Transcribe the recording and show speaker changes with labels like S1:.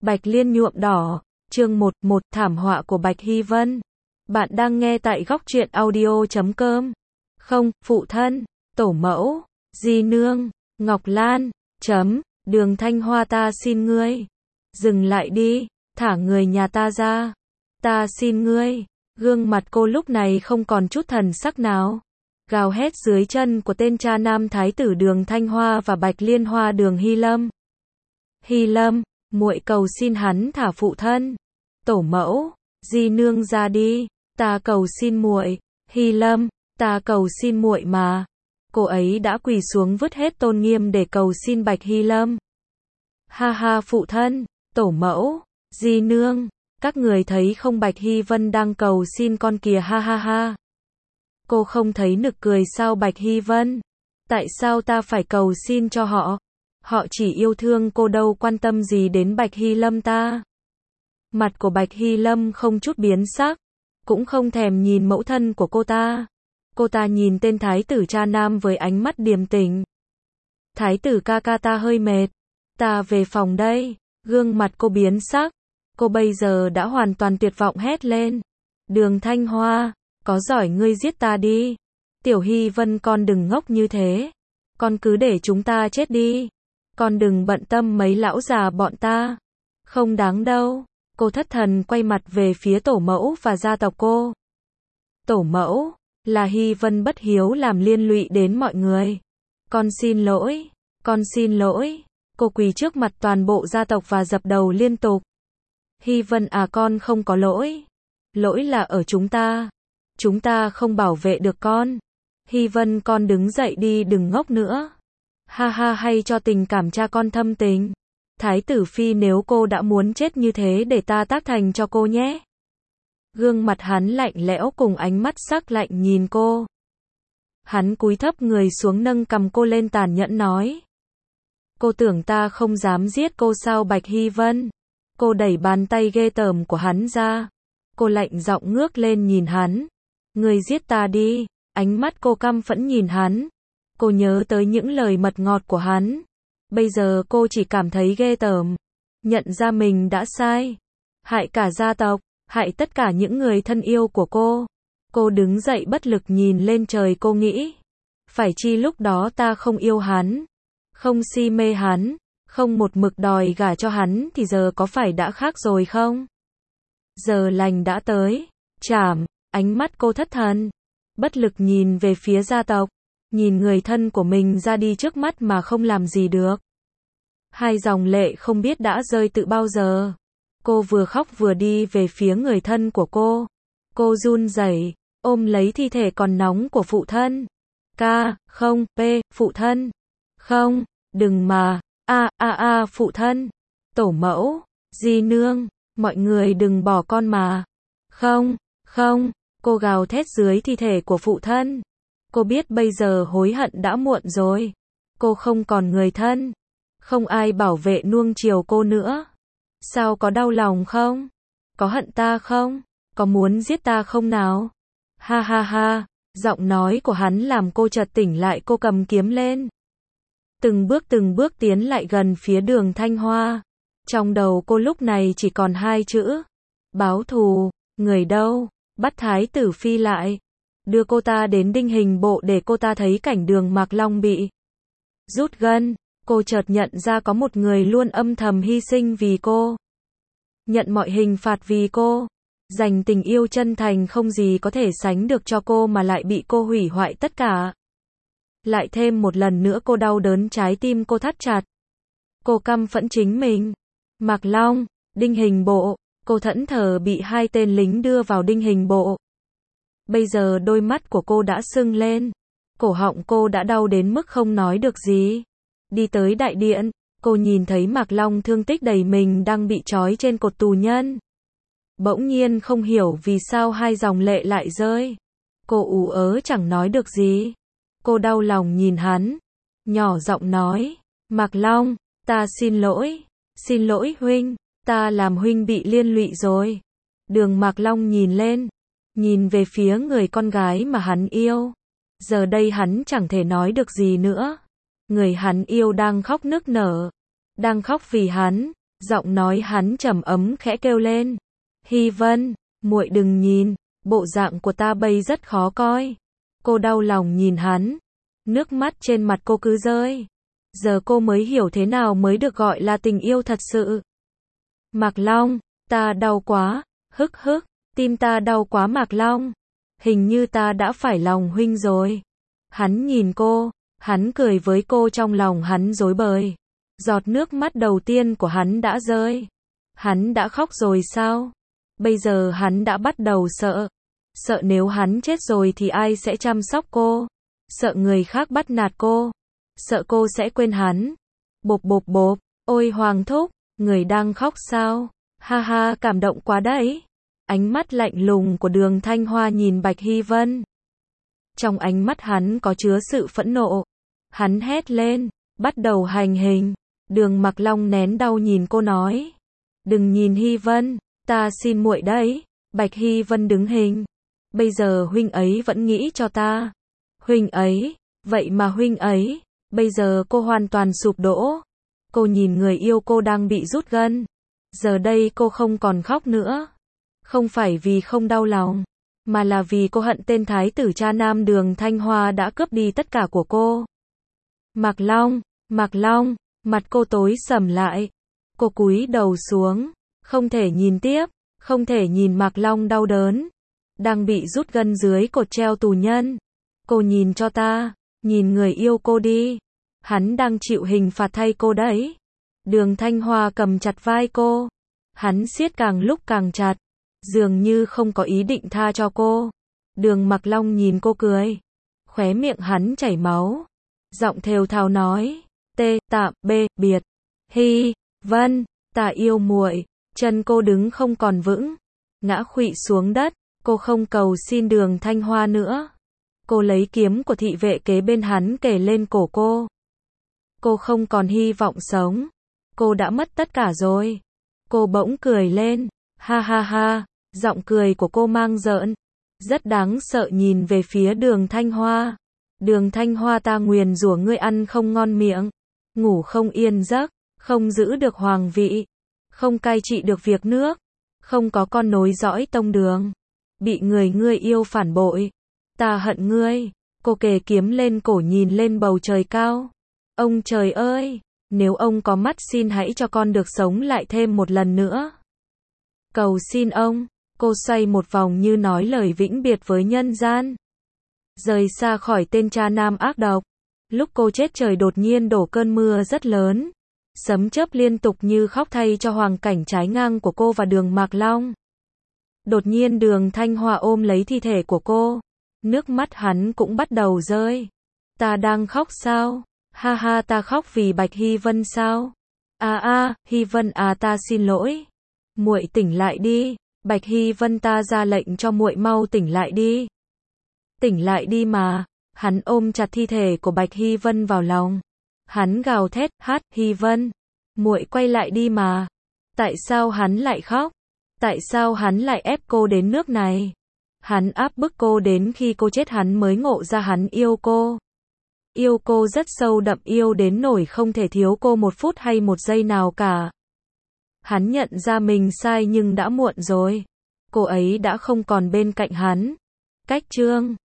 S1: Bạch Liên nhuộm đỏ, chương 11, thảm họa của Bạch Hy Vân. Bạn đang nghe tại góc truyện audio.com. Không, phụ thân, tổ mẫu, di nương, Ngọc Lan, Đường Thanh Hoa ta xin ngươi. Dừng lại đi, thả người nhà ta ra. Ta xin ngươi. Gương mặt cô lúc này không còn chút thần sắc nào. Gào hét dưới chân của tên cha nam thái tử Đường Thanh Hoa và Bạch Liên Hoa Đường Hy Lâm. Hy Lâm, muội cầu xin hắn thả phụ thân. Tổ mẫu, di nương ra đi, ta cầu xin muội. Hy Lâm, ta cầu xin muội mà. Cô ấy đã quỳ xuống vứt hết tôn nghiêm để cầu xin Bạch Hy Lâm. Ha ha phụ thân, tổ mẫu, di nương, các người thấy không, Bạch Hy Vân đang cầu xin con kìa, ha ha ha. Cô không thấy nực cười sao Bạch Hy Vân? Tại sao ta phải cầu xin cho họ? Họ chỉ yêu thương cô đâu quan tâm gì đến Bạch Hy Lâm ta. Mặt của Bạch Hy Lâm không chút biến sắc, cũng không thèm nhìn mẫu thân của cô ta. Cô ta nhìn tên thái tử cha nam với ánh mắt điềm tĩnh. Thái tử ca ca ta hơi mệt, ta về phòng đây. Gương mặt cô biến sắc, cô bây giờ đã hoàn toàn tuyệt vọng hét lên. Đường Thanh Hoa, có giỏi ngươi giết ta đi. Tiểu Hy Vân con đừng ngốc như thế. Con cứ để chúng ta chết đi. Con đừng bận tâm mấy lão già bọn ta. Không đáng đâu. Cô thất thần quay mặt về phía tổ mẫu và gia tộc cô. Tổ mẫu, là Hy Vân bất hiếu làm liên lụy đến mọi người. Con xin lỗi, con xin lỗi. Cô quỳ trước mặt toàn bộ gia tộc và dập đầu liên tục. Hy Vân à, con không có lỗi. Lỗi là ở chúng ta. Chúng ta không bảo vệ được con. Hy Vân con đứng dậy đi, đừng ngốc nữa. Ha ha, hay cho tình cảm cha con thâm tình. Thái tử phi, nếu cô đã muốn chết như thế để ta tác thành cho cô nhé. Gương mặt hắn lạnh lẽo cùng ánh mắt sắc lạnh nhìn cô. Hắn cúi thấp người xuống nâng cằm cô lên tàn nhẫn nói. Cô tưởng ta không dám giết cô sao Bạch Hy Vân? Cô đẩy bàn tay ghê tởm của hắn ra. Cô lạnh giọng ngước lên nhìn hắn. Người giết ta đi. Ánh mắt cô căm phẫn nhìn hắn. Cô nhớ tới những lời mật ngọt của hắn. Bây giờ cô chỉ cảm thấy ghê tởm. Nhận ra mình đã sai. Hại cả gia tộc, hại tất cả những người thân yêu của cô. Cô đứng dậy bất lực nhìn lên trời, cô nghĩ. Phải chi lúc đó ta không yêu hắn, không si mê hắn, không một mực đòi gả cho hắn thì giờ có phải đã khác rồi không? Giờ lành đã tới. Chảm. Ánh mắt cô thất thần. Bất lực nhìn về phía gia tộc. Nhìn người thân của mình ra đi trước mắt mà không làm gì được. Hai dòng lệ không biết đã rơi từ bao giờ. Cô vừa khóc vừa đi về phía người thân của cô. Cô run rẩy, ôm lấy thi thể còn nóng của phụ thân. Không, phụ thân. Không, đừng mà, phụ thân. Tổ mẫu, di nương, mọi người đừng bỏ con mà. Không, cô gào thét dưới thi thể của phụ thân. Cô biết bây giờ hối hận đã muộn rồi. Cô không còn người thân. Không ai bảo vệ nuông chiều cô nữa. Sao, có đau lòng không? Có hận ta không? Có muốn giết ta không nào? Ha ha ha, giọng nói của hắn làm cô chợt tỉnh lại, cô cầm kiếm lên. Từng bước tiến lại gần phía Đường Thanh Hoa. Trong đầu cô lúc này chỉ còn hai chữ. Báo thù. Người đâu? Bắt thái tử phi lại. Đưa cô ta đến Đinh Hình Bộ để cô ta thấy cảnh Đường Mạc Long bị rút gân. Cô chợt nhận ra có một người luôn âm thầm hy sinh vì cô. Nhận mọi hình phạt vì cô. Dành tình yêu chân thành không gì có thể sánh được cho cô mà lại bị cô hủy hoại tất cả. Lại thêm một lần nữa cô đau đớn, trái tim cô thắt chặt. Cô căm phẫn chính mình. Mạc Long, Đinh Hình Bộ, cô thẫn thờ bị hai tên lính đưa vào Đinh Hình Bộ. Bây giờ đôi mắt của cô đã sưng lên. Cổ họng cô đã đau đến mức không nói được gì. Đi tới đại điện, cô nhìn thấy Mạc Long thương tích đầy mình đang bị trói trên cột tù nhân. Bỗng nhiên không hiểu vì sao hai dòng lệ lại rơi. Cô ú ớ chẳng nói được gì. Cô đau lòng nhìn hắn, nhỏ giọng nói, Mạc Long, ta xin lỗi huynh, ta làm huynh bị liên lụy rồi. Đường Mạc Long nhìn lên, nhìn về phía người con gái mà hắn yêu. Giờ đây hắn chẳng thể nói được gì nữa. Người hắn yêu đang khóc nức nở, đang khóc vì hắn. Giọng nói hắn trầm ấm khẽ kêu lên. Hy Vân, muội đừng nhìn, bộ dạng của ta bây rất khó coi. Cô đau lòng nhìn hắn. Nước mắt trên mặt cô cứ rơi. Giờ cô mới hiểu thế nào mới được gọi là tình yêu thật sự. Mạc Long, ta đau quá, hức hức, tim ta đau quá Mạc Long. Hình như ta đã phải lòng huynh rồi. Hắn nhìn cô, hắn cười với cô, trong lòng hắn rối bời. Giọt nước mắt đầu tiên của hắn đã rơi. Hắn đã khóc rồi sao? Bây giờ hắn đã bắt đầu sợ. Sợ nếu hắn chết rồi thì ai sẽ chăm sóc cô? Sợ người khác bắt nạt cô. Sợ cô sẽ quên hắn. Bộp bộp bộp, ôi Hoàng thúc, người đang khóc sao? Ha ha, cảm động quá đấy. Ánh mắt lạnh lùng của Đường Thanh Hoa nhìn Bạch Hy Vân. Trong ánh mắt hắn có chứa sự phẫn nộ. Hắn hét lên, bắt đầu hành hình. Đường Mạc Long nén đau nhìn cô nói. Đừng nhìn Hy Vân, ta xin muội đấy. Bạch Hy Vân đứng hình. Bây giờ huynh ấy vẫn nghĩ cho ta. Huynh ấy, vậy mà huynh ấy, bây giờ cô hoàn toàn sụp đổ. Cô nhìn người yêu cô đang bị rút gân. Giờ đây cô không còn khóc nữa. Không phải vì không đau lòng, mà là vì cô hận tên thái tử cha nam Đường Thanh Hoa đã cướp đi tất cả của cô. Mạc Long, mặt cô tối sầm lại. Cô cúi đầu xuống, không thể nhìn tiếp, không thể nhìn Mạc Long đau đớn. Đang bị rút gân dưới cột treo tù nhân. Cô nhìn cho ta, nhìn người yêu cô đi. Hắn đang chịu hình phạt thay cô đấy. Đường Thanh Hoa cầm chặt vai cô. Hắn siết càng lúc càng chặt. Dường như không có ý định tha cho cô. Đường Mạc Long nhìn cô cười. Khóe miệng hắn chảy máu. Giọng thều thào nói. Tạm biệt. Hy Vân, ta yêu muội. Chân cô đứng không còn vững. Ngã khuỵu xuống đất. Cô không cầu xin Đường Thanh Hoa nữa. Cô lấy kiếm của thị vệ kế bên hắn kề lên cổ cô. Cô không còn hy vọng sống. Cô đã mất tất cả rồi. Cô bỗng cười lên. Ha ha ha. Giọng cười của cô mang giỡn. Rất đáng sợ nhìn về phía Đường Thanh Hoa. Đường Thanh Hoa, ta nguyền rủa ngươi ăn không ngon miệng. Ngủ không yên giấc. Không giữ được hoàng vị. Không cai trị được việc nước. Không có con nối dõi tông Đường. Bị người ngươi yêu phản bội. Ta hận ngươi. Cô kề kiếm lên cổ nhìn lên bầu trời cao. Ông trời ơi, nếu ông có mắt xin hãy cho con được sống lại thêm một lần nữa. Cầu xin ông. Cô xoay một vòng như nói lời vĩnh biệt với nhân gian. Rời xa khỏi tên cha nam ác độc. Lúc cô chết trời đột nhiên đổ cơn mưa rất lớn. Sấm chớp liên tục như khóc thay cho hoàn cảnh trái ngang của cô và Đường Mạc Long. Đột nhiên Đường Thanh Hoa ôm lấy thi thể của cô. Nước mắt hắn cũng bắt đầu rơi. Ta đang khóc sao? Ha ha, ta khóc vì Bạch Hy Vân sao? Hy Vân à, ta xin lỗi. Muội tỉnh lại đi. Bạch Hy Vân, ta ra lệnh cho muội mau tỉnh lại đi. Tỉnh lại đi mà. Hắn ôm chặt thi thể của Bạch Hy Vân vào lòng. Hắn gào thét, Hy Vân, muội quay lại đi mà. Tại sao hắn lại khóc? Tại sao hắn lại ép cô đến nước này? Hắn áp bức cô đến khi cô chết hắn mới ngộ ra hắn yêu cô. Yêu cô rất sâu đậm, yêu đến nỗi không thể thiếu cô một phút hay một giây nào cả. Hắn nhận ra mình sai nhưng đã muộn rồi. Cô ấy đã không còn bên cạnh hắn. Cách chương